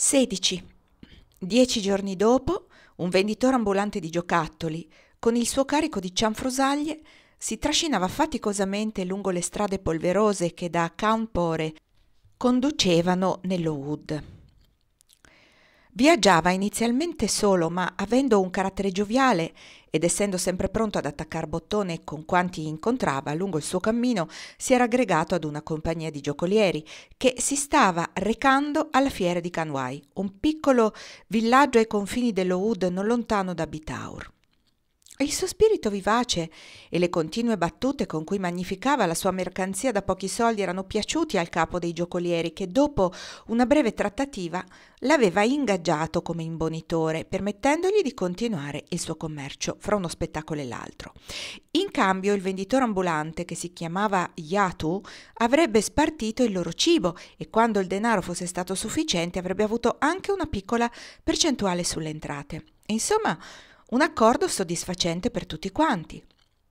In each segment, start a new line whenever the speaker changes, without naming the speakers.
16. 10 giorni dopo, un venditore ambulante di giocattoli, con il suo carico di cianfrusaglie, si trascinava faticosamente lungo le strade polverose che da Cawnpore conducevano nello Wood. Viaggiava inizialmente solo, ma avendo un carattere gioviale ed essendo sempre pronto ad attaccar bottone con quanti incontrava lungo il suo cammino, si era aggregato ad una compagnia di giocolieri che si stava recando alla fiera di Kanwai, un piccolo villaggio ai confini dello Wood non lontano da Bitaur. Il suo spirito vivace e le continue battute con cui magnificava la sua mercanzia da pochi soldi erano piaciuti al capo dei giocolieri che dopo una breve trattativa l'aveva ingaggiato come imbonitore, permettendogli di continuare il suo commercio fra uno spettacolo e l'altro. In cambio il venditore ambulante, che si chiamava Yatu, avrebbe spartito il loro cibo e quando il denaro fosse stato sufficiente avrebbe avuto anche una piccola percentuale sulle entrate. Insomma, un accordo soddisfacente per tutti quanti.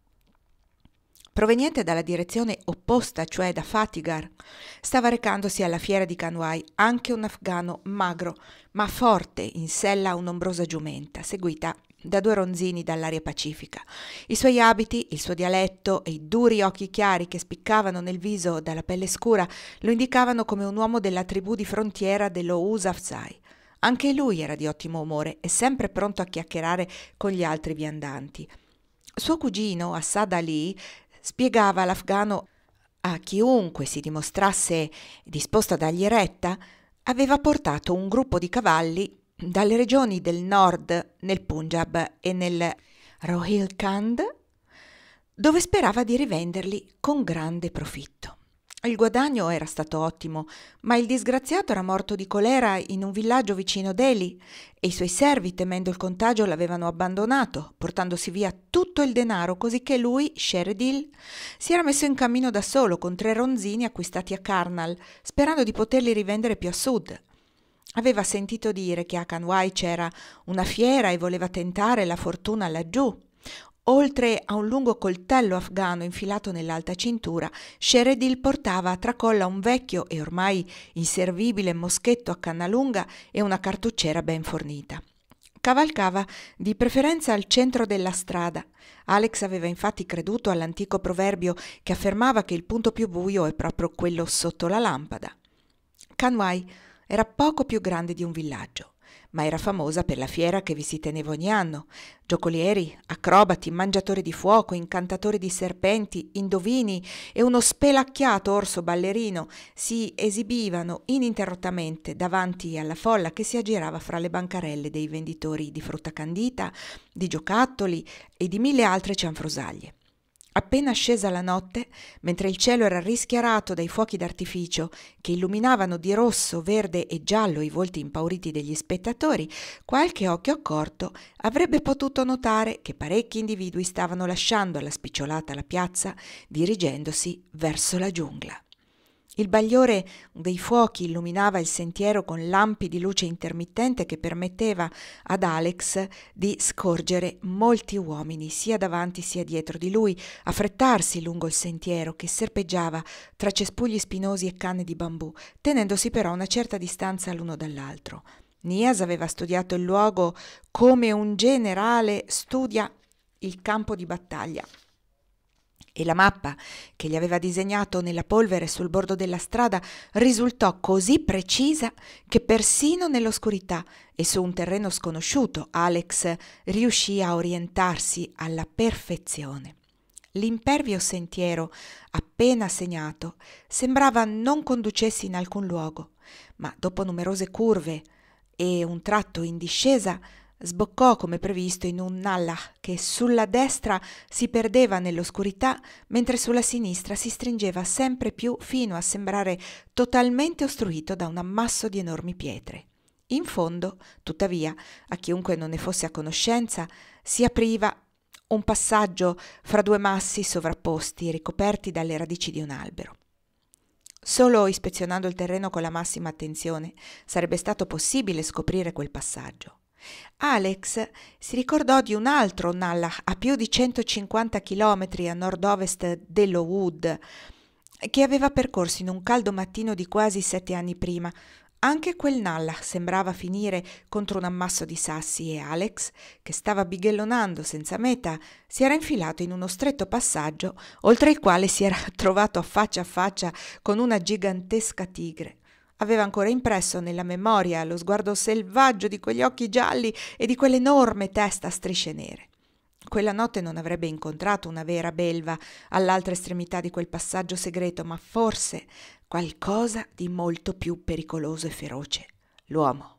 Proveniente dalla direzione opposta, cioè da Fatehgarh, stava recandosi alla fiera di Kanwai anche un afghano magro ma forte in sella a un'ombrosa giumenta, seguita da due ronzini dall'aria pacifica. I suoi abiti, il suo dialetto e i duri occhi chiari che spiccavano nel viso dalla pelle scura lo indicavano come un uomo della tribù di frontiera dello Usafzai. Anche lui era di ottimo umore e sempre pronto a chiacchierare con gli altri viandanti. Suo cugino, Assad Ali, spiegava all'afghano a chiunque si dimostrasse disposto a dargli retta, aveva portato un gruppo di cavalli dalle regioni del nord nel Punjab e nel Rohilkhand, dove sperava di rivenderli con grande profitto. Il guadagno era stato ottimo, ma il disgraziato era morto di colera in un villaggio vicino Delhi e i suoi servi, temendo il contagio, l'avevano abbandonato, portandosi via tutto il denaro, così che lui, Sheredil, si era messo in cammino da solo con 3 ronzini acquistati a Karnal, sperando di poterli rivendere più a sud. Aveva sentito dire che a Kanwai c'era una fiera e voleva tentare la fortuna laggiù. Oltre a un lungo coltello afghano infilato nell'alta cintura, Sheredil portava a tracolla un vecchio e ormai inservibile moschetto a canna lunga e una cartucciera ben fornita. Cavalcava di preferenza al centro della strada. Alex aveva infatti creduto all'antico proverbio che affermava che il punto più buio è proprio quello sotto la lampada. Kanwai era poco più grande di un villaggio, ma era famosa per la fiera che vi si teneva ogni anno. Giocolieri, acrobati, mangiatori di fuoco, incantatori di serpenti, indovini e uno spelacchiato orso ballerino si esibivano ininterrottamente davanti alla folla che si aggirava fra le bancarelle dei venditori di frutta candita, di giocattoli e di 1000 altre cianfrusaglie. Appena scesa la notte, mentre il cielo era rischiarato dai fuochi d'artificio che illuminavano di rosso, verde e giallo i volti impauriti degli spettatori, qualche occhio accorto avrebbe potuto notare che parecchi individui stavano lasciando alla spicciolata la piazza, dirigendosi verso la giungla. Il bagliore dei fuochi illuminava il sentiero con lampi di luce intermittente che permetteva ad Alex di scorgere molti uomini sia davanti sia dietro di lui, affrettarsi lungo il sentiero che serpeggiava tra cespugli spinosi e canne di bambù, tenendosi però una certa distanza l'uno dall'altro. Nias aveva studiato il luogo come un generale studia il campo di battaglia. E la mappa che gli aveva disegnato nella polvere sul bordo della strada risultò così precisa che persino nell'oscurità e su un terreno sconosciuto Alex riuscì a orientarsi alla perfezione. L'impervio sentiero appena segnato sembrava non conducesse in alcun luogo, ma dopo numerose curve e un tratto in discesa sboccò come previsto in un nallah che sulla destra si perdeva nell'oscurità, mentre sulla sinistra si stringeva sempre più fino a sembrare totalmente ostruito da un ammasso di enormi pietre. In fondo, tuttavia, a chiunque non ne fosse a conoscenza, si apriva un passaggio fra 2 massi sovrapposti ricoperti dalle radici di un albero. Solo ispezionando il terreno con la massima attenzione sarebbe stato possibile scoprire quel passaggio. Alex si ricordò di un altro nallah a più di 150 chilometri a nord-ovest dello Wood che aveva percorso in un caldo mattino di quasi 7 anni prima, Anche quel nalla sembrava finire contro un ammasso di sassi e Alex, che stava bighellonando senza meta, si era infilato in uno stretto passaggio oltre il quale si era trovato a faccia con una gigantesca tigre. Aveva ancora impresso nella memoria lo sguardo selvaggio di quegli occhi gialli e di quell'enorme testa a strisce nere. Quella notte non avrebbe incontrato una vera belva all'altra estremità di quel passaggio segreto, ma forse qualcosa di molto più pericoloso e feroce: l'uomo.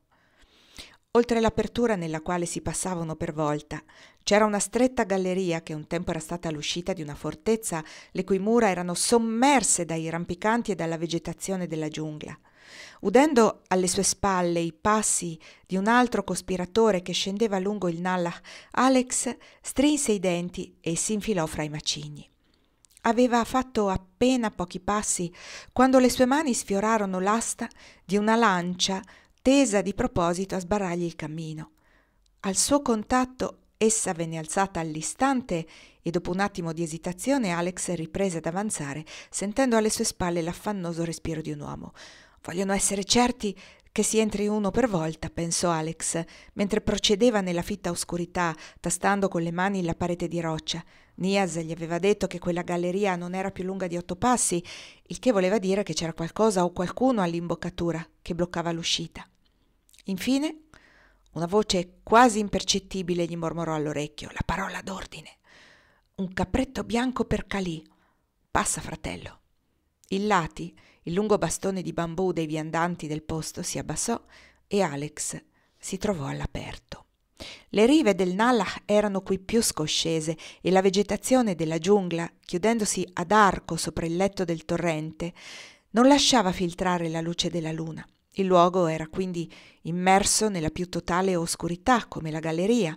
Oltre l'apertura nella quale si passavano per volta, c'era una stretta galleria che un tempo era stata l'uscita di una fortezza le cui mura erano sommerse dai rampicanti e dalla vegetazione della giungla. Udendo alle sue spalle i passi di un altro cospiratore che scendeva lungo il Nalla, Alex strinse i denti e si infilò fra i macigni. Aveva fatto appena pochi passi quando le sue mani sfiorarono l'asta di una lancia tesa di proposito a sbarrargli il cammino. Al suo contatto essa venne alzata all'istante e dopo un attimo di esitazione Alex riprese ad avanzare, sentendo alle sue spalle l'affannoso respiro di un uomo. «Vogliono essere certi che si entri uno per volta», pensò Alex, mentre procedeva nella fitta oscurità, tastando con le mani la parete di roccia. Nias gli aveva detto che quella galleria non era più lunga di 8 passi, il che voleva dire che c'era qualcosa o qualcuno all'imboccatura che bloccava l'uscita. Infine, una voce quasi impercettibile gli mormorò all'orecchio la parola d'ordine. «Un capretto bianco per Calì. Passa, fratello». Il Lati, il lungo bastone di bambù dei viandanti del posto, si abbassò e Alex si trovò all'aperto. Le rive del Nalla erano qui più scoscese e la vegetazione della giungla, chiudendosi ad arco sopra il letto del torrente, non lasciava filtrare la luce della luna. Il luogo era quindi immerso nella più totale oscurità, come la galleria.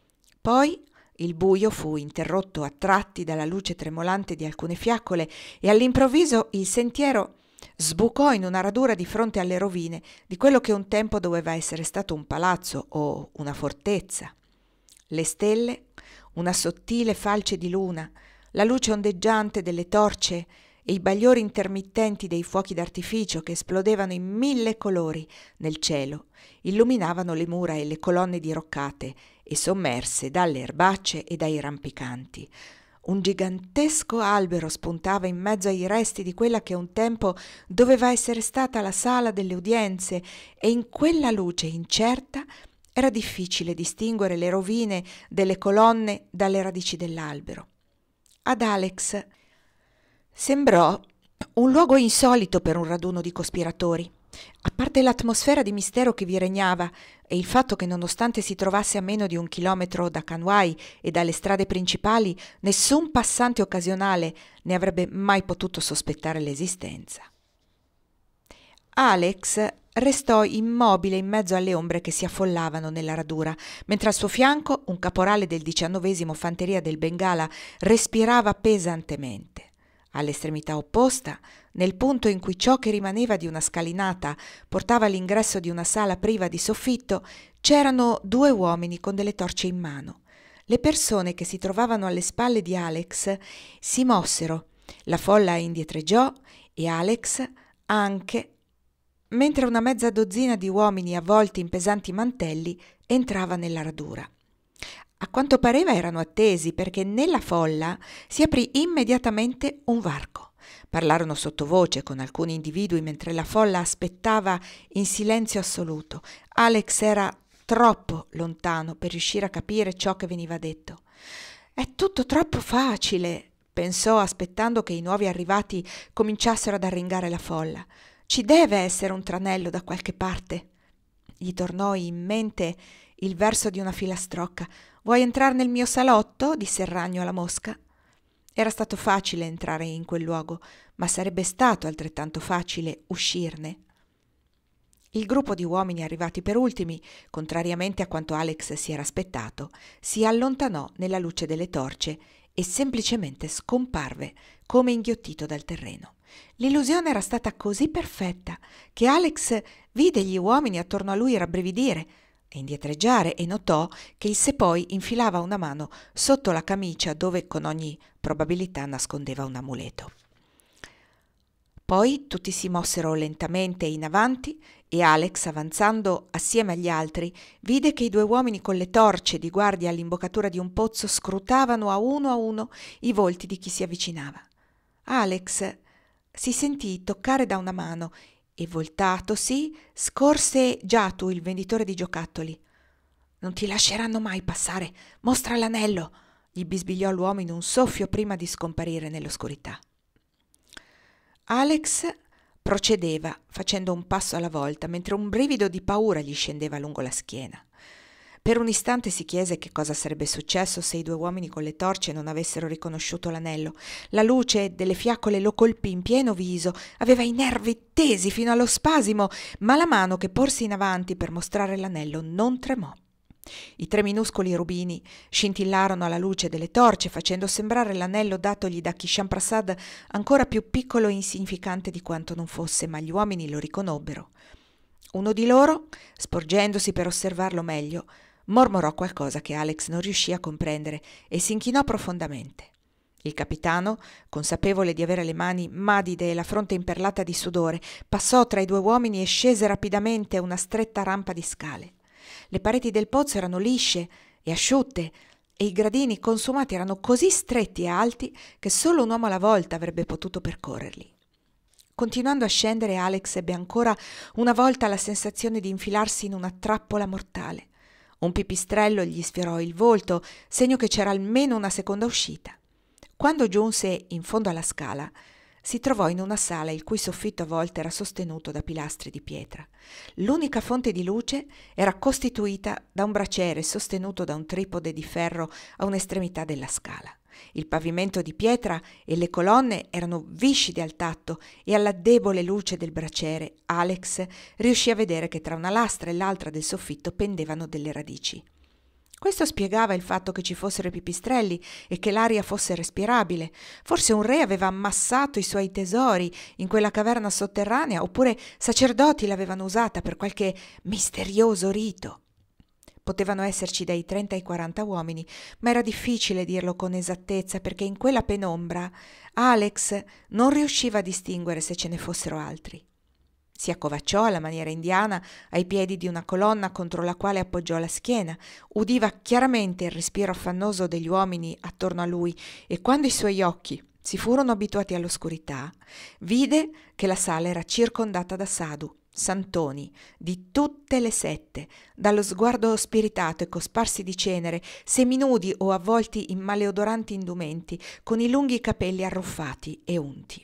Poi il buio fu interrotto a tratti dalla luce tremolante di alcune fiaccole e all'improvviso il sentiero sbucò in una radura di fronte alle rovine di quello che un tempo doveva essere stato un palazzo o una fortezza. Le stelle, una sottile falce di luna, la luce ondeggiante delle torce e i bagliori intermittenti dei fuochi d'artificio che esplodevano in 1000 colori nel cielo illuminavano le mura e le colonne diroccate e sommerse dalle erbacce e dai rampicanti. Un gigantesco albero spuntava in mezzo ai resti di quella che un tempo doveva essere stata la sala delle udienze, e in quella luce incerta era difficile distinguere le rovine delle colonne dalle radici dell'albero. Ad Alex sembrò un luogo insolito per un raduno di cospiratori. A parte l'atmosfera di mistero che vi regnava e il fatto che nonostante si trovasse a meno di 1 chilometro da Kanwai e dalle strade principali, nessun passante occasionale ne avrebbe mai potuto sospettare l'esistenza. Alex restò immobile in mezzo alle ombre che si affollavano nella radura, mentre al suo fianco un caporale del 19° Fanteria del Bengala respirava pesantemente. All'estremità opposta, nel punto in cui ciò che rimaneva di una scalinata portava all'ingresso di una sala priva di soffitto, c'erano 2 uomini con delle torce in mano. Le persone che si trovavano alle spalle di Alex si mossero, la folla indietreggiò e Alex anche, mentre una mezza dozzina di uomini avvolti in pesanti mantelli entrava nella radura. A quanto pareva erano attesi, perché nella folla si aprì immediatamente un varco. Parlarono sottovoce con alcuni individui mentre la folla aspettava in silenzio assoluto. Alex era troppo lontano per riuscire a capire ciò che veniva detto. «È tutto troppo facile», pensò, aspettando che i nuovi arrivati cominciassero ad arringare la folla. «Ci deve essere un tranello da qualche parte». Gli tornò in mente il verso di una filastrocca. «Vuoi entrare nel mio salotto?» disse il ragno alla mosca. Era stato facile entrare in quel luogo, ma sarebbe stato altrettanto facile uscirne. Il gruppo di uomini arrivati per ultimi, contrariamente a quanto Alex si era aspettato, si allontanò nella luce delle torce e semplicemente scomparve come inghiottito dal terreno. L'illusione era stata così perfetta che Alex vide gli uomini attorno a lui rabbrividire e indietreggiare e notò che il Sepoi infilava una mano sotto la camicia dove con ogni probabilità nascondeva un amuleto. Poi tutti si mossero lentamente in avanti e Alex, avanzando assieme agli altri, vide che i 2 uomini con le torce di guardia all'imboccatura di un pozzo scrutavano a uno i volti di chi si avvicinava. Alex si sentì toccare da una mano e, voltatosi, scorse Giatu, il venditore di giocattoli. «Non ti lasceranno mai passare, mostra l'anello!» gli bisbigliò l'uomo in un soffio prima di scomparire nell'oscurità. Alex procedeva facendo un passo alla volta, mentre un brivido di paura gli scendeva lungo la schiena. Per un istante si chiese che cosa sarebbe successo se i 2 uomini con le torce non avessero riconosciuto l'anello. La luce delle fiaccole lo colpì in pieno viso, aveva i nervi tesi fino allo spasimo, ma la mano che porse in avanti per mostrare l'anello non tremò. I 3 minuscoli rubini scintillarono alla luce delle torce, facendo sembrare l'anello datogli da Kishan Prasad ancora più piccolo e insignificante di quanto non fosse, ma gli uomini lo riconobbero. Uno di loro, sporgendosi per osservarlo meglio, mormorò qualcosa che Alex non riuscì a comprendere e si inchinò profondamente. Il capitano, consapevole di avere le mani madide e la fronte imperlata di sudore, passò tra i 2 uomini e scese rapidamente una stretta rampa di scale. Le pareti del pozzo erano lisce e asciutte e i gradini consumati erano così stretti e alti che solo un uomo alla volta avrebbe potuto percorrerli. Continuando a scendere, Alex ebbe ancora una volta la sensazione di infilarsi in una trappola mortale. Un pipistrello gli sfiorò il volto, segno che c'era almeno una seconda uscita. Quando giunse in fondo alla scala, si trovò in una sala il cui soffitto a volte era sostenuto da pilastri di pietra. L'unica fonte di luce era costituita da un braciere sostenuto da un tripode di ferro a un'estremità della scala. Il pavimento di pietra e le colonne erano viscidi al tatto e alla debole luce del braciere Alex riuscì a vedere che tra una lastra e l'altra del soffitto pendevano delle radici. Questo spiegava il fatto che ci fossero i pipistrelli e che l'aria fosse respirabile. Forse un re aveva ammassato i suoi tesori in quella caverna sotterranea, oppure sacerdoti l'avevano usata per qualche misterioso rito. Potevano esserci dai 30 ai 40 uomini, ma era difficile dirlo con esattezza perché in quella penombra Alex non riusciva a distinguere se ce ne fossero altri. Si accovacciò alla maniera indiana ai piedi di una colonna contro la quale appoggiò la schiena, udiva chiaramente il respiro affannoso degli uomini attorno a lui e quando i suoi occhi si furono abituati all'oscurità, vide che la sala era circondata da sadhu, santoni, di tutte le sette, dallo sguardo spiritato e cosparsi di cenere, seminudi o avvolti in maleodoranti indumenti, con i lunghi capelli arruffati e unti.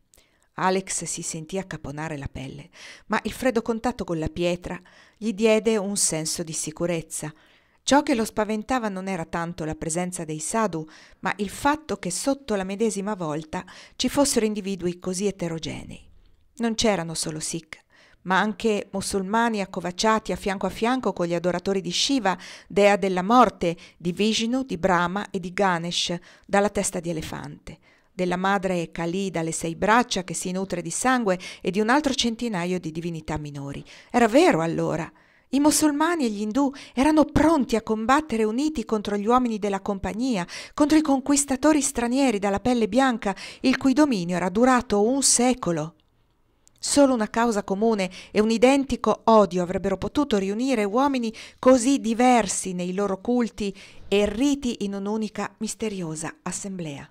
Alex si sentì accapponare la pelle, ma il freddo contatto con la pietra gli diede un senso di sicurezza. Ciò che lo spaventava non era tanto la presenza dei sadhu, ma il fatto che sotto la medesima volta ci fossero individui così eterogenei. Non c'erano solo Sikh, ma anche musulmani accovacciati a fianco con gli adoratori di Shiva, dea della morte, di Vishnu, di Brahma e di Ganesh, dalla testa di elefante, della madre Kali dalle 6 braccia che si nutre di sangue e di un altro centinaio di divinità minori. Era vero allora. I musulmani e gli indù erano pronti a combattere uniti contro gli uomini della compagnia, contro i conquistatori stranieri dalla pelle bianca, il cui dominio era durato un secolo. Solo una causa comune e un identico odio avrebbero potuto riunire uomini così diversi nei loro culti e riti in un'unica misteriosa assemblea.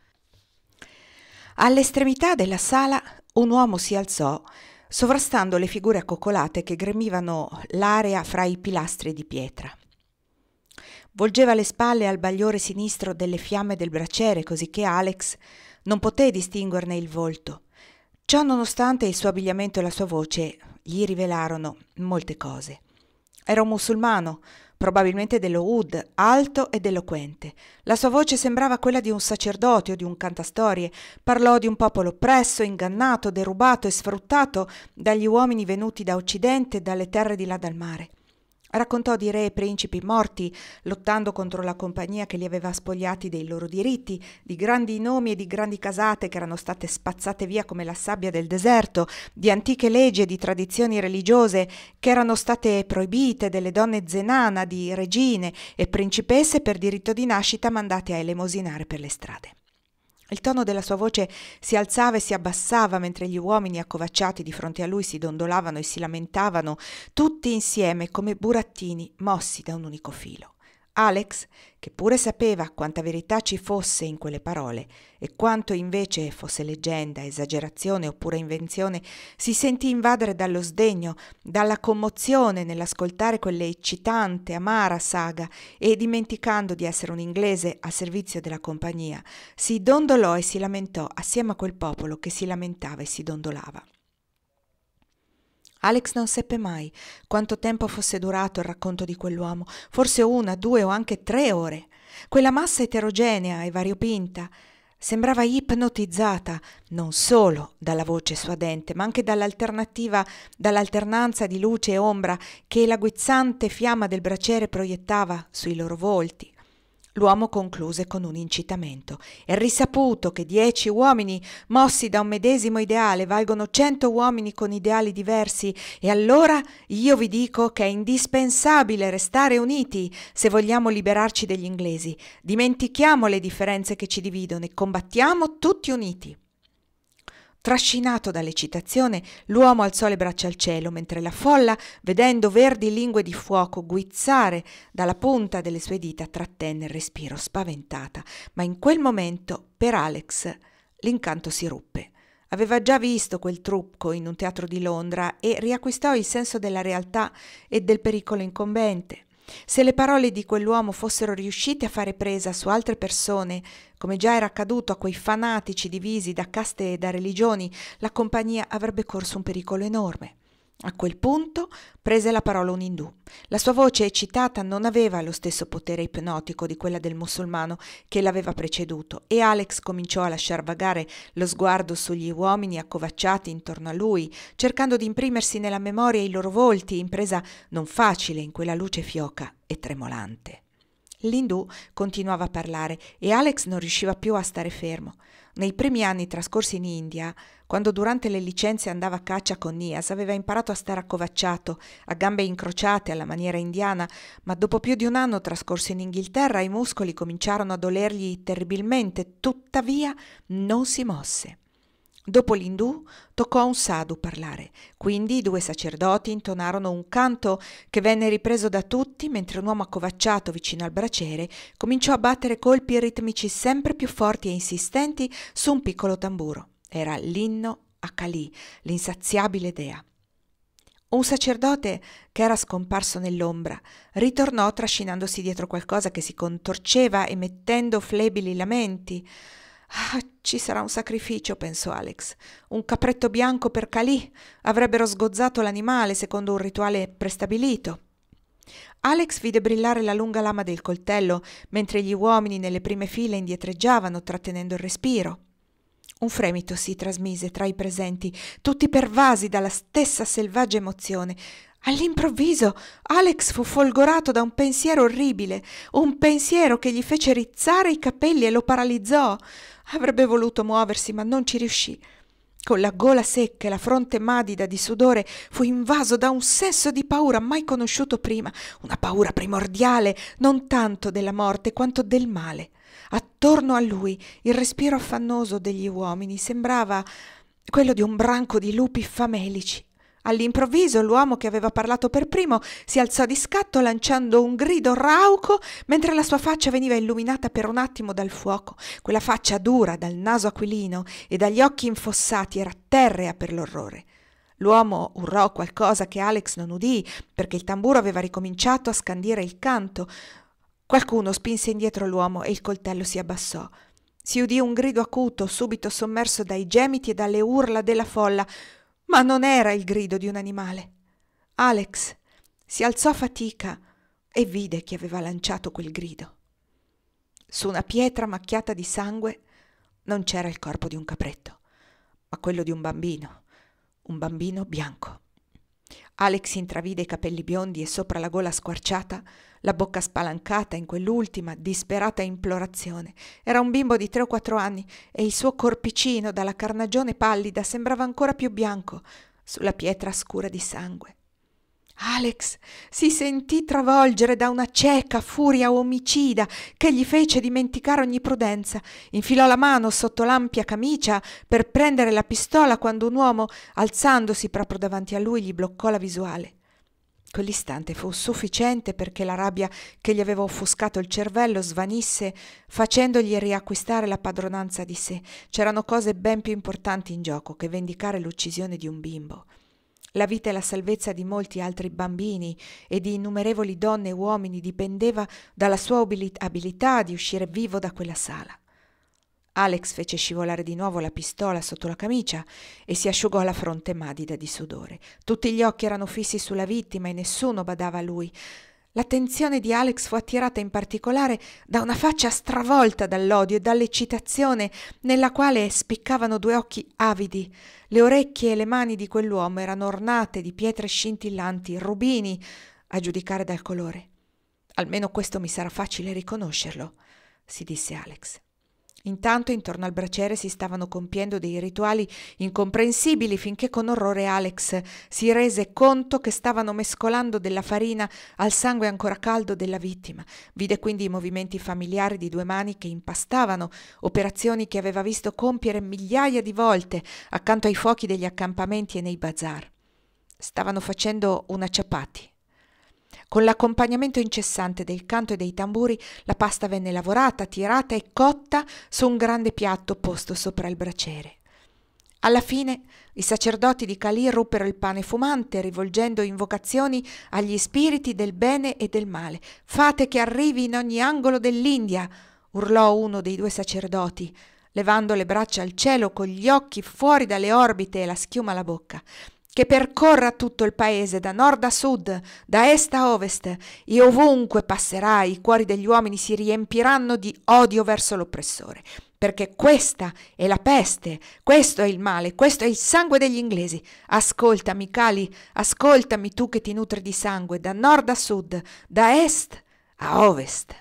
All'estremità della sala un uomo si alzò, sovrastando le figure accoccolate che gremivano l'area fra i pilastri di pietra. Volgeva le spalle al bagliore sinistro delle fiamme del braciere, così che Alex non poté distinguerne il volto. Ciò nonostante il suo abbigliamento e la sua voce gli rivelarono molte cose. Era un musulmano, probabilmente dello Oud, alto ed eloquente. La sua voce sembrava quella di un sacerdote o di un cantastorie. Parlò di un popolo oppresso, ingannato, derubato e sfruttato dagli uomini venuti da Occidente e dalle terre di là dal mare. Raccontò di re e principi morti, lottando contro la compagnia che li aveva spogliati dei loro diritti, di grandi nomi e di grandi casate che erano state spazzate via come la sabbia del deserto, di antiche leggi e di tradizioni religiose che erano state proibite, delle donne zenana, di regine e principesse per diritto di nascita mandate a elemosinare per le strade. Il tono della sua voce si alzava e si abbassava mentre gli uomini accovacciati di fronte a lui si dondolavano e si lamentavano, tutti insieme come burattini mossi da un unico filo. Alex, che pure sapeva quanta verità ci fosse in quelle parole e quanto invece fosse leggenda, esagerazione oppure invenzione, si sentì invadere dallo sdegno, dalla commozione nell'ascoltare quell'eccitante, amara saga e, dimenticando di essere un inglese a servizio della compagnia, si dondolò e si lamentò assieme a quel popolo che si lamentava e si dondolava. Alex non seppe mai quanto tempo fosse durato il racconto di quell'uomo, forse 1, 2 o anche 3 ore. Quella massa eterogenea e variopinta sembrava ipnotizzata non solo dalla voce suadente, ma anche dall'alternanza di luce e ombra che la guizzante fiamma del braciere proiettava sui loro volti. L'uomo concluse con un incitamento. È risaputo che 10 uomini mossi da un medesimo ideale valgono 100 uomini con ideali diversi, e allora io vi dico che è indispensabile restare uniti se vogliamo liberarci degli inglesi. Dimentichiamo le differenze che ci dividono e combattiamo tutti uniti. Trascinato dall'eccitazione, l'uomo alzò le braccia al cielo, mentre la folla, vedendo verdi lingue di fuoco guizzare dalla punta delle sue dita, trattenne il respiro spaventata. Ma in quel momento, per Alex, l'incanto si ruppe. Aveva già visto quel trucco in un teatro di Londra e riacquistò il senso della realtà e del pericolo incombente. Se le parole di quell'uomo fossero riuscite a fare presa su altre persone, come già era accaduto a quei fanatici divisi da caste e da religioni, la compagnia avrebbe corso un pericolo enorme. A quel punto prese la parola un indù. La sua voce eccitata non aveva lo stesso potere ipnotico di quella del musulmano che l'aveva preceduto, e Alex cominciò a lasciar vagare lo sguardo sugli uomini accovacciati intorno a lui, cercando di imprimersi nella memoria i loro volti, impresa non facile in quella luce fioca e tremolante. L'indù continuava a parlare e Alex non riusciva più a stare fermo. Nei primi anni trascorsi in India, quando durante le licenze andava a caccia con Nias, aveva imparato a stare accovacciato, a gambe incrociate alla maniera indiana, ma dopo più di un anno trascorso in Inghilterra i muscoli cominciarono a dolergli terribilmente, tuttavia non si mosse. Dopo l'indù toccò a un sadhu parlare, quindi i 2 sacerdoti intonarono un canto che venne ripreso da tutti mentre un uomo accovacciato vicino al braciere cominciò a battere colpi ritmici sempre più forti e insistenti su un piccolo tamburo. Era l'inno a Kali, l'insaziabile dea. Un sacerdote che era scomparso nell'ombra ritornò trascinandosi dietro qualcosa che si contorceva emettendo flebili lamenti. «Ah, ci sarà un sacrificio», pensò Alex. «Un capretto bianco per Kali. Avrebbero sgozzato l'animale secondo un rituale prestabilito». Alex vide brillare la lunga lama del coltello mentre gli uomini nelle prime file indietreggiavano, trattenendo il respiro. Un fremito si trasmise tra i presenti, tutti pervasi dalla stessa selvaggia emozione. All'improvviso Alex fu folgorato da un pensiero orribile, un pensiero che gli fece rizzare i capelli e lo paralizzò. Avrebbe voluto muoversi, ma non ci riuscì. Con la gola secca e la fronte madida di sudore, fu invaso da un senso di paura mai conosciuto prima, una paura primordiale, non tanto della morte quanto del male. Attorno a lui il respiro affannoso degli uomini sembrava quello di un branco di lupi famelici. All'improvviso l'uomo che aveva parlato per primo si alzò di scatto lanciando un grido rauco mentre la sua faccia veniva illuminata per un attimo dal fuoco. Quella faccia dura, dal naso aquilino e dagli occhi infossati, era terrea per l'orrore. L'uomo urlò qualcosa che Alex non udì perché il tamburo aveva ricominciato a scandire il canto. Qualcuno spinse indietro l'uomo e il coltello si abbassò. Si udì un grido acuto, subito sommerso dai gemiti e dalle urla della folla. Ma non era il grido di un animale. Alex si alzò a fatica e vide chi aveva lanciato quel grido. Su una pietra macchiata di sangue non c'era il corpo di un capretto, ma quello di un bambino bianco. Alex intravide i capelli biondi e sopra la gola squarciata la bocca spalancata in quell'ultima disperata implorazione. Era un bimbo di 3 o 4 anni e il suo corpicino dalla carnagione pallida sembrava ancora più bianco sulla pietra scura di sangue. Alex si sentì travolgere da una cieca furia omicida che gli fece dimenticare ogni prudenza. Infilò la mano sotto l'ampia camicia per prendere la pistola quando un uomo, alzandosi proprio davanti a lui, gli bloccò la visuale. Quell'istante fu sufficiente perché la rabbia che gli aveva offuscato il cervello svanisse, facendogli riacquistare la padronanza di sé. C'erano cose ben più importanti in gioco che vendicare l'uccisione di un bimbo. La vita e la salvezza di molti altri bambini e di innumerevoli donne e uomini dipendeva dalla sua abilità di uscire vivo da quella sala. Alex fece scivolare di nuovo la pistola sotto la camicia e si asciugò la fronte madida di sudore. Tutti gli occhi erano fissi sulla vittima e nessuno badava a lui. L'attenzione di Alex fu attirata in particolare da una faccia stravolta dall'odio e dall'eccitazione nella quale spiccavano due occhi avidi. Le orecchie e le mani di quell'uomo erano ornate di pietre scintillanti, rubini, a giudicare dal colore. «Almeno questo mi sarà facile riconoscerlo», si disse Alex. Intanto intorno al braciere si stavano compiendo dei rituali incomprensibili finché con orrore Alex si rese conto che stavano mescolando della farina al sangue ancora caldo della vittima. Vide quindi i movimenti familiari di due mani che impastavano, operazioni che aveva visto compiere migliaia di volte accanto ai fuochi degli accampamenti e nei bazar. Stavano facendo una chapati. Con l'accompagnamento incessante del canto e dei tamburi, la pasta venne lavorata, tirata e cotta su un grande piatto posto sopra il braciere. Alla fine i sacerdoti di Cali ruppero il pane fumante, rivolgendo invocazioni agli spiriti del bene e del male. «Fate che arrivi in ogni angolo dell'India!» urlò uno dei due sacerdoti, levando le braccia al cielo con gli occhi fuori dalle orbite e la schiuma alla bocca. «Che percorra tutto il paese, da nord a sud, da est a ovest, e ovunque passerà i cuori degli uomini si riempiranno di odio verso l'oppressore, perché questa è la peste, questo è il male, questo è il sangue degli inglesi. Ascoltami, Cali, ascoltami tu che ti nutri di sangue, da nord a sud, da est a ovest».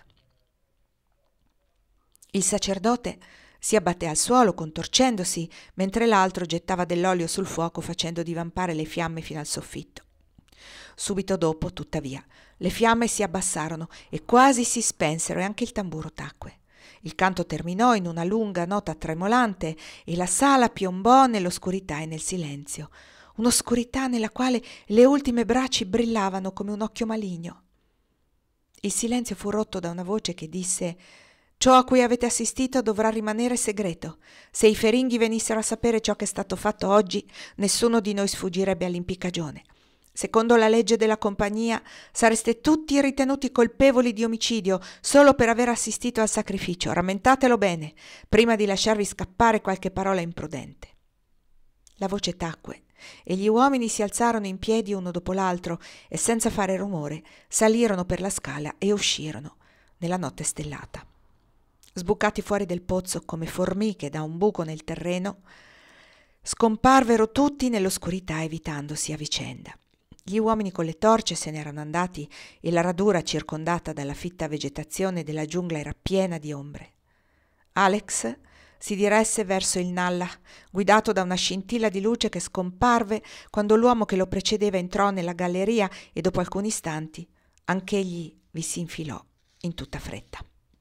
Il sacerdote si abbatté al suolo contorcendosi, mentre l'altro gettava dell'olio sul fuoco facendo divampare le fiamme fino al soffitto. Subito dopo, tuttavia, le fiamme si abbassarono e quasi si spensero e anche il tamburo tacque. Il canto terminò in una lunga nota tremolante e la sala piombò nell'oscurità e nel silenzio, un'oscurità nella quale le ultime braccia brillavano come un occhio maligno. Il silenzio fu rotto da una voce che disse: «Ciò a cui avete assistito dovrà rimanere segreto. Se i feringhi venissero a sapere ciò che è stato fatto oggi, nessuno di noi sfuggirebbe all'impiccagione. Secondo la legge della compagnia, sareste tutti ritenuti colpevoli di omicidio solo per aver assistito al sacrificio. Rammentatelo bene, prima di lasciarvi scappare qualche parola imprudente». La voce tacque e gli uomini si alzarono in piedi uno dopo l'altro e senza fare rumore salirono per la scala e uscirono nella notte stellata. Sbucati fuori del pozzo come formiche da un buco nel terreno, scomparvero tutti nell'oscurità evitandosi a vicenda. Gli uomini con le torce se n'erano andati e la radura circondata dalla fitta vegetazione della giungla era piena di ombre. Alex si diresse verso il Nallah, guidato da una scintilla di luce che scomparve quando l'uomo che lo precedeva entrò nella galleria e dopo alcuni istanti anch'egli vi si infilò in tutta fretta.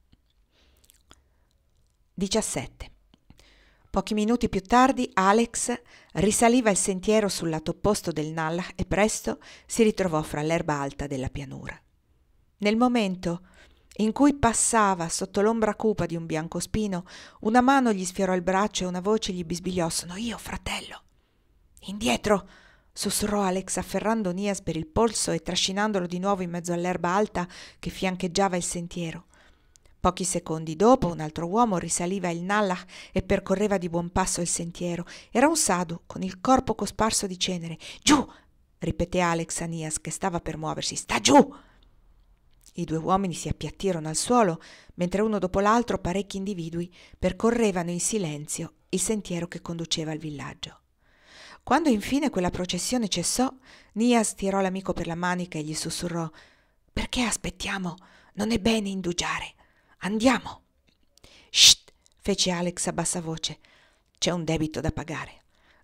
17. Pochi minuti più tardi Alex risaliva il sentiero sul lato opposto del Nallah e presto si ritrovò fra l'erba alta della pianura. Nel momento in cui passava sotto l'ombra cupa di un biancospino, una mano gli sfiorò il braccio e una voce gli bisbigliò: «Sono io, fratello!» «Indietro!» sussurrò Alex, afferrando Nias per il polso e trascinandolo di nuovo in mezzo all'erba alta che fiancheggiava il sentiero. Pochi secondi dopo un altro uomo risaliva il Nallah e percorreva di buon passo il sentiero. Era un sadhu con il corpo cosparso di cenere. «Giù!» ripeté Alex a Nias che stava per muoversi. «Sta giù!» I due uomini si appiattirono al suolo mentre uno dopo l'altro parecchi individui percorrevano in silenzio il sentiero che conduceva al villaggio. Quando infine quella processione cessò, Nias tirò l'amico per la manica e gli sussurrò: «Perché aspettiamo? Non è bene indugiare. Andiamo!» «Sht!» fece Alex a bassa voce. «C'è un debito da pagare.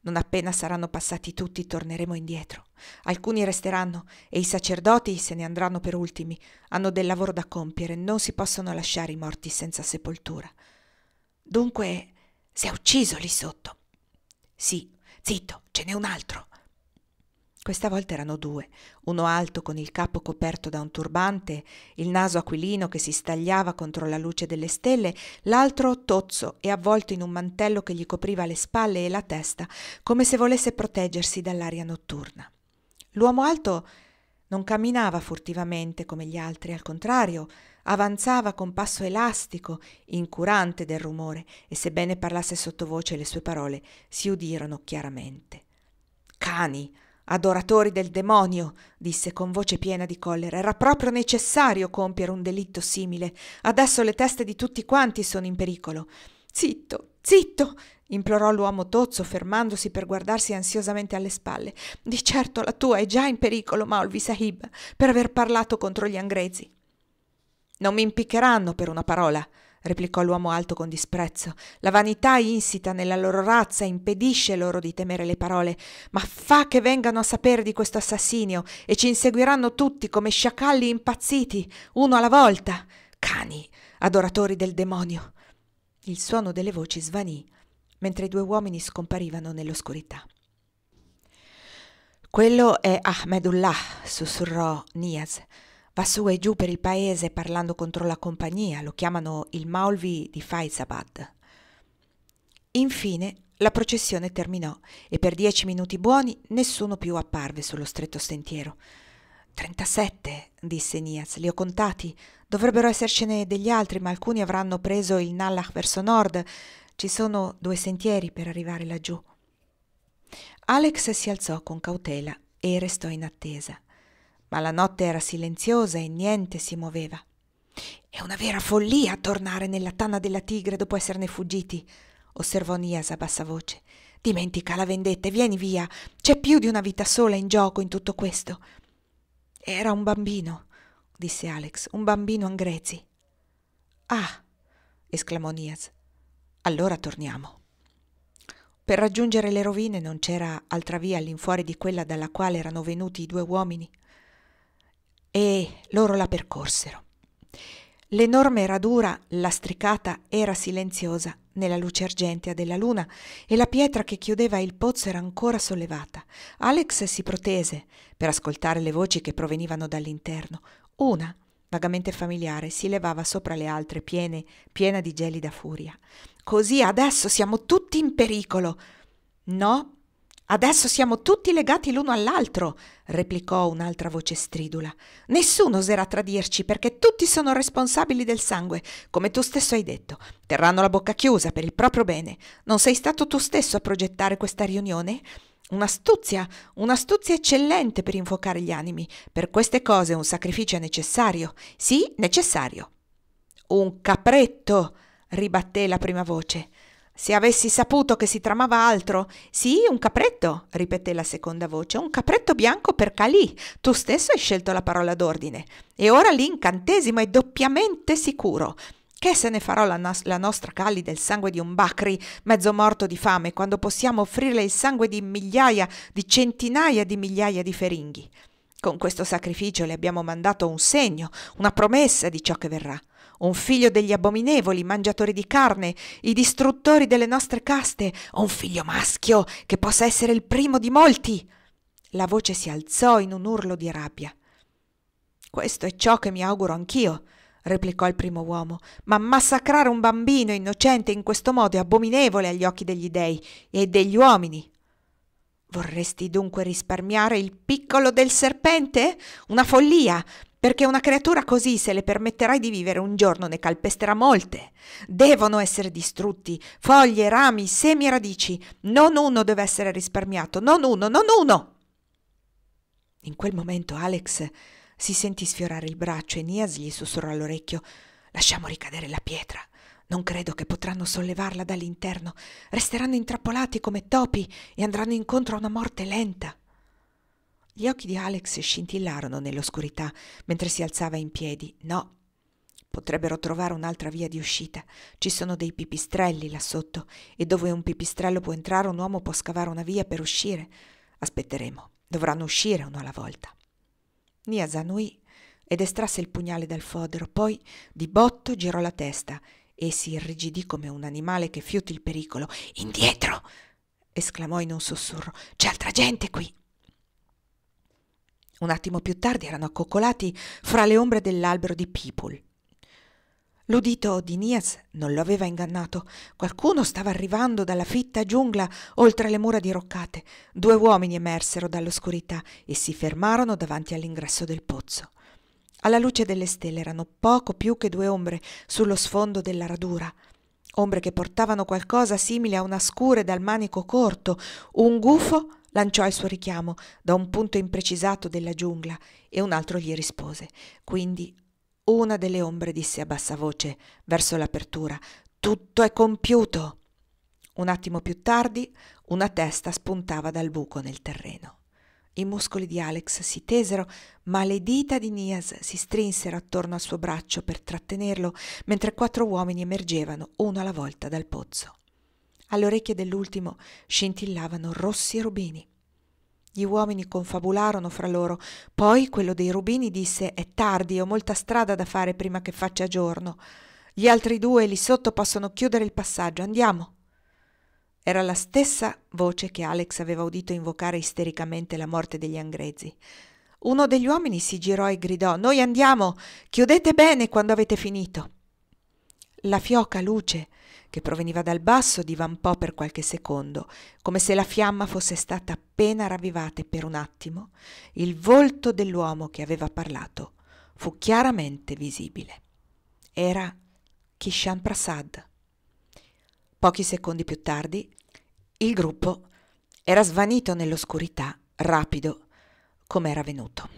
Non appena saranno passati tutti, torneremo indietro. Alcuni resteranno e i sacerdoti se ne andranno per ultimi. Hanno del lavoro da compiere, non si possono lasciare i morti senza sepoltura. Dunque, si è ucciso lì sotto? Sì, zitto, ce n'è un altro. Questa volta erano due, uno alto con il capo coperto da un turbante, il naso aquilino che si stagliava contro la luce delle stelle, l'altro tozzo e avvolto in un mantello che gli copriva le spalle e la testa, come se volesse proteggersi dall'aria notturna. L'uomo alto non camminava furtivamente come gli altri, al contrario, avanzava con passo elastico, incurante del rumore, e sebbene parlasse sottovoce le sue parole si udirono chiaramente. «Cani! Adoratori del demonio!» disse con voce piena di collera. «Era proprio necessario compiere un delitto simile. Adesso le teste di tutti quanti sono in pericolo». «Zitto, zitto!» implorò l'uomo tozzo, fermandosi per guardarsi ansiosamente alle spalle. «Di certo la tua è già in pericolo, Maulvi Sahib, per aver parlato contro gli angrezi». «Non mi impiccheranno per una parola», replicò l'uomo alto con disprezzo. «La vanità insita nella loro razza impedisce loro di temere le parole, ma fa che vengano a sapere di questo assassinio e ci inseguiranno tutti come sciacalli impazziti, uno alla volta. Cani, adoratori del demonio!» Il suono delle voci svanì mentre i due uomini scomparivano nell'oscurità. «Quello è Ahmedullah», sussurrò Niaz. «Va su e giù per il paese parlando contro la compagnia, lo chiamano il Maulvi di Faizabad». Infine la processione terminò e per 10 minuti buoni nessuno più apparve sullo stretto sentiero. 37, disse Niaz, li ho contati. Dovrebbero essercene degli altri, ma alcuni avranno preso il Nallah verso nord. Ci sono 2 sentieri per arrivare laggiù. Alex si alzò con cautela e restò in attesa. Ma la notte era silenziosa e niente si muoveva. «È una vera follia tornare nella tana della tigre dopo esserne fuggiti», osservò Nias a bassa voce. «Dimentica la vendetta e vieni via. C'è più di una vita sola in gioco in tutto questo». «Era un bambino», disse Alex, «un bambino angrezi». «Ah», esclamò Nias, «allora torniamo». Per raggiungere le rovine non c'era altra via all'infuori di quella dalla quale erano venuti i 2 uomini, e loro la percorsero. L'enorme radura lastricata era silenziosa nella luce argentea della luna e la pietra che chiudeva il pozzo era ancora sollevata. Alex si protese per ascoltare le voci che provenivano dall'interno. Una, vagamente familiare, si levava sopra le altre, piena di gelida furia. «Così adesso siamo tutti in pericolo!» «No, adesso siamo tutti legati l'uno all'altro», replicò un'altra voce stridula. «Nessuno oserà tradirci perché tutti sono responsabili del sangue, come tu stesso hai detto. Terranno la bocca chiusa per il proprio bene. Non sei stato tu stesso a progettare questa riunione? Un'astuzia eccellente per infuocare gli animi. Per queste cose un sacrificio è necessario. Sì, necessario». «Un capretto», ribatté la prima voce. «Se avessi saputo che si tramava altro». «Sì, un capretto», ripeté la seconda voce, «un capretto bianco per Calì. Tu stesso hai scelto la parola d'ordine. E ora l'incantesimo è doppiamente sicuro. Che se ne farò la nostra Calì del sangue di un Bakri mezzo morto di fame, quando possiamo offrirle il sangue di migliaia, di centinaia di migliaia di feringhi? Con questo sacrificio le abbiamo mandato un segno, una promessa di ciò che verrà. Un figlio degli abominevoli, mangiatori di carne, i distruttori delle nostre caste, o un figlio maschio che possa essere il primo di molti». La voce si alzò in un urlo di rabbia. «Questo è ciò che mi auguro anch'io», replicò il primo uomo, «ma massacrare un bambino innocente in questo modo è abominevole agli occhi degli dei e degli uomini». «Vorresti dunque risparmiare il piccolo del serpente? Una follia! Perché una creatura così, se le permetterai di vivere un giorno, ne calpesterà molte. Devono essere distrutti, foglie, rami, semi e radici. Non uno deve essere risparmiato, non uno. In quel momento Alex si sentì sfiorare il braccio e Nias gli sussurrò all'orecchio: «Lasciamo ricadere la pietra. Non credo che potranno sollevarla dall'interno. Resteranno intrappolati come topi e andranno incontro a una morte lenta». Gli occhi di Alex scintillarono nell'oscurità mentre si alzava in piedi. «No, Potrebbero trovare un'altra via di uscita. Ci sono dei pipistrelli là sotto, e dove un pipistrello può entrare, un uomo può scavare una via per uscire. Aspetteremo. Dovranno uscire uno alla volta. Nias annui ed estrasse il pugnale dal fodero, poi di botto girò la testa e si irrigidì come un animale che fiuti il pericolo. «Indietro!» esclamò in un sussurro. «C'è altra gente qui!» Un attimo più tardi erano accoccolati fra le ombre dell'albero di Peepul. L'udito di Nias non lo aveva ingannato. Qualcuno stava arrivando dalla fitta giungla oltre le mura diroccate. 2 uomini emersero dall'oscurità e si fermarono davanti all'ingresso del pozzo. Alla luce delle stelle erano poco più che 2 ombre sullo sfondo della radura. Ombre che portavano qualcosa simile a una scure dal manico corto. Un gufo lanciò il suo richiamo da un punto imprecisato della giungla e un altro gli rispose. Quindi una delle ombre disse a bassa voce verso l'apertura: «Tutto è compiuto!» Un attimo più tardi una testa spuntava dal buco nel terreno. I muscoli di Alex si tesero, ma le dita di Nias si strinsero attorno al suo braccio per trattenerlo, mentre 4 uomini emergevano uno alla volta dal pozzo. Alle orecchie dell'ultimo scintillavano rossi e rubini. Gli uomini confabularono fra loro. Poi quello dei rubini disse: «È tardi, ho molta strada da fare prima che faccia giorno. Gli altri 2 lì sotto possono chiudere il passaggio. Andiamo!» Era la stessa voce che Alex aveva udito invocare istericamente la morte degli angrezi. Uno degli uomini si girò e gridò: «Noi andiamo! Chiudete bene quando avete finito!» La fioca luce che proveniva dal basso divampò per qualche secondo, come se la fiamma fosse stata appena ravvivata, e per un attimo il volto dell'uomo che aveva parlato fu chiaramente visibile. Era Kishan Prasad. Pochi secondi più tardi il gruppo era svanito nell'oscurità, rapido come era venuto.